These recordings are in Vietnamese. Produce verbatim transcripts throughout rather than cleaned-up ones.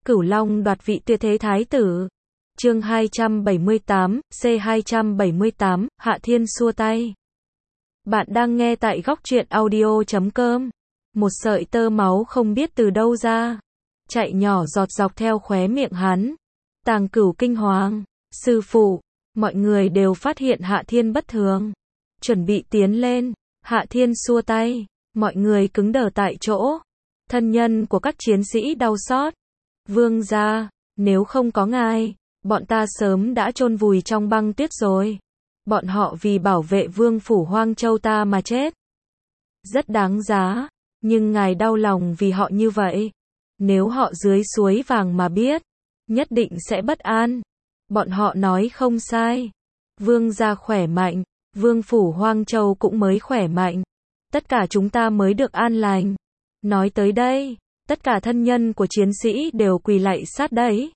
Cửu Long đoạt vị tuyệt thế thái tử. Chương hai trăm bảy mươi tám, C hai trăm bảy mươi tám, Hạ Thiên xua tay. Bạn đang nghe tại góc truyện audio chấm com. Một sợi tơ máu không biết từ đâu ra, chạy nhỏ giọt dọc theo khóe miệng hắn. Tàng Cửu kinh hoàng, sư phụ, mọi người đều phát hiện Hạ Thiên bất thường, chuẩn bị tiến lên. Hạ Thiên xua tay, mọi người cứng đờ tại chỗ. Thân nhân của các chiến sĩ đau xót. Vương gia, nếu không có ngài, bọn ta sớm đã chôn vùi trong băng tuyết rồi. Bọn họ vì bảo vệ vương phủ Hoang Châu ta mà chết. Rất đáng giá, nhưng ngài đau lòng vì họ như vậy. Nếu họ dưới suối vàng mà biết, nhất định sẽ bất an. Bọn họ nói không sai. Vương gia khỏe mạnh, vương phủ Hoang Châu cũng mới khỏe mạnh. Tất cả chúng ta mới được an lành. Nói tới đây, tất cả thân nhân của chiến sĩ đều quỳ lạy sát đấy.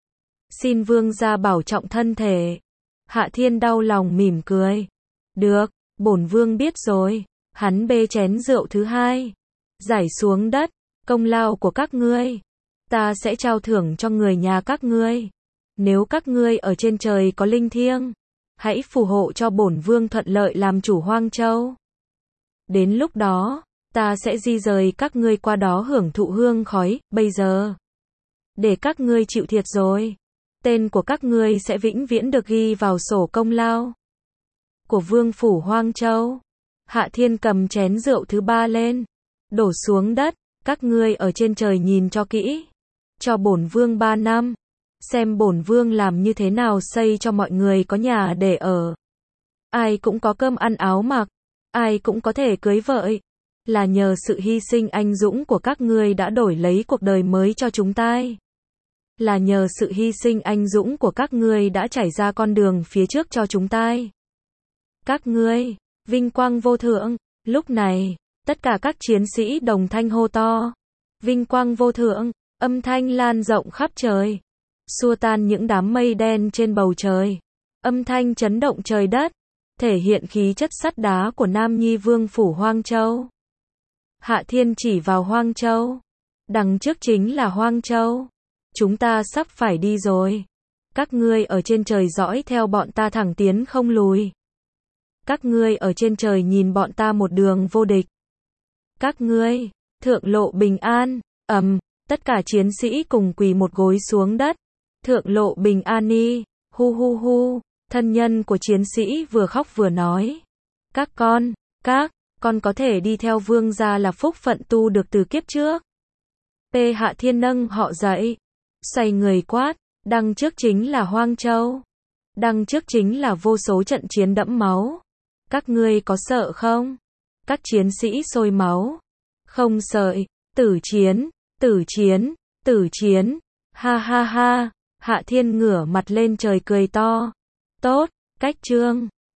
Xin vương gia bảo trọng thân thể. Hạ Thiên đau lòng mỉm cười. Được, bổn vương biết rồi. Hắn bê chén rượu thứ hai, giải xuống đất. Công lao của các ngươi, ta sẽ trao thưởng cho người nhà các ngươi. Nếu các ngươi ở trên trời có linh thiêng, hãy phù hộ cho bổn vương thuận lợi làm chủ Hoang Châu. Đến lúc đó, ta sẽ di rời các ngươi qua đó hưởng thụ hương khói. Bây giờ, để các ngươi chịu thiệt rồi. Tên của các ngươi sẽ vĩnh viễn được ghi vào sổ công lao của vương phủ Hoang Châu. Hạ Thiên cầm chén rượu thứ ba lên, đổ xuống đất. Các ngươi ở trên trời nhìn cho kỹ. Cho bổn vương ba năm. Xem bổn vương làm như thế nào xây cho mọi người có nhà để ở. Ai cũng có cơm ăn áo mặc. Ai cũng có thể cưới vợ. Là nhờ sự hy sinh anh dũng của các ngươi đã đổi lấy cuộc đời mới cho chúng ta. Là nhờ sự hy sinh anh dũng của các ngươi đã trải ra con đường phía trước cho chúng ta. Các ngươi, vinh quang vô thượng. Lúc này, tất cả các chiến sĩ đồng thanh hô to. Vinh quang vô thượng, âm thanh lan rộng khắp trời. Xua tan những đám mây đen trên bầu trời. Âm thanh chấn động trời đất. Thể hiện khí chất sắt đá của Nam Nhi vương phủ Hoang Châu. Hạ Thiên chỉ vào Hoang Châu. Đằng trước chính là Hoang Châu. Chúng ta sắp phải đi rồi. Các ngươi ở trên trời dõi theo bọn ta thẳng tiến không lùi. Các ngươi ở trên trời nhìn bọn ta một đường vô địch. Các ngươi, thượng lộ bình an. Ầm, tất cả chiến sĩ cùng quỳ một gối xuống đất. Thượng lộ bình an đi. Hu hu hu. Thân nhân của chiến sĩ vừa khóc vừa nói. Các con, các con có thể đi theo vương gia là phúc phận tu được từ kiếp trước. P. Hạ Thiên nâng họ dậy. Xoay người quát. Đằng trước chính là Hoang Châu. Đằng trước chính là vô số trận chiến đẫm máu. Các ngươi có sợ không? Các chiến sĩ sôi máu. Không sợ. Tử chiến, tử chiến, tử chiến. Ha ha ha. Hạ Thiên ngửa mặt lên trời cười to. Tốt, cách chương.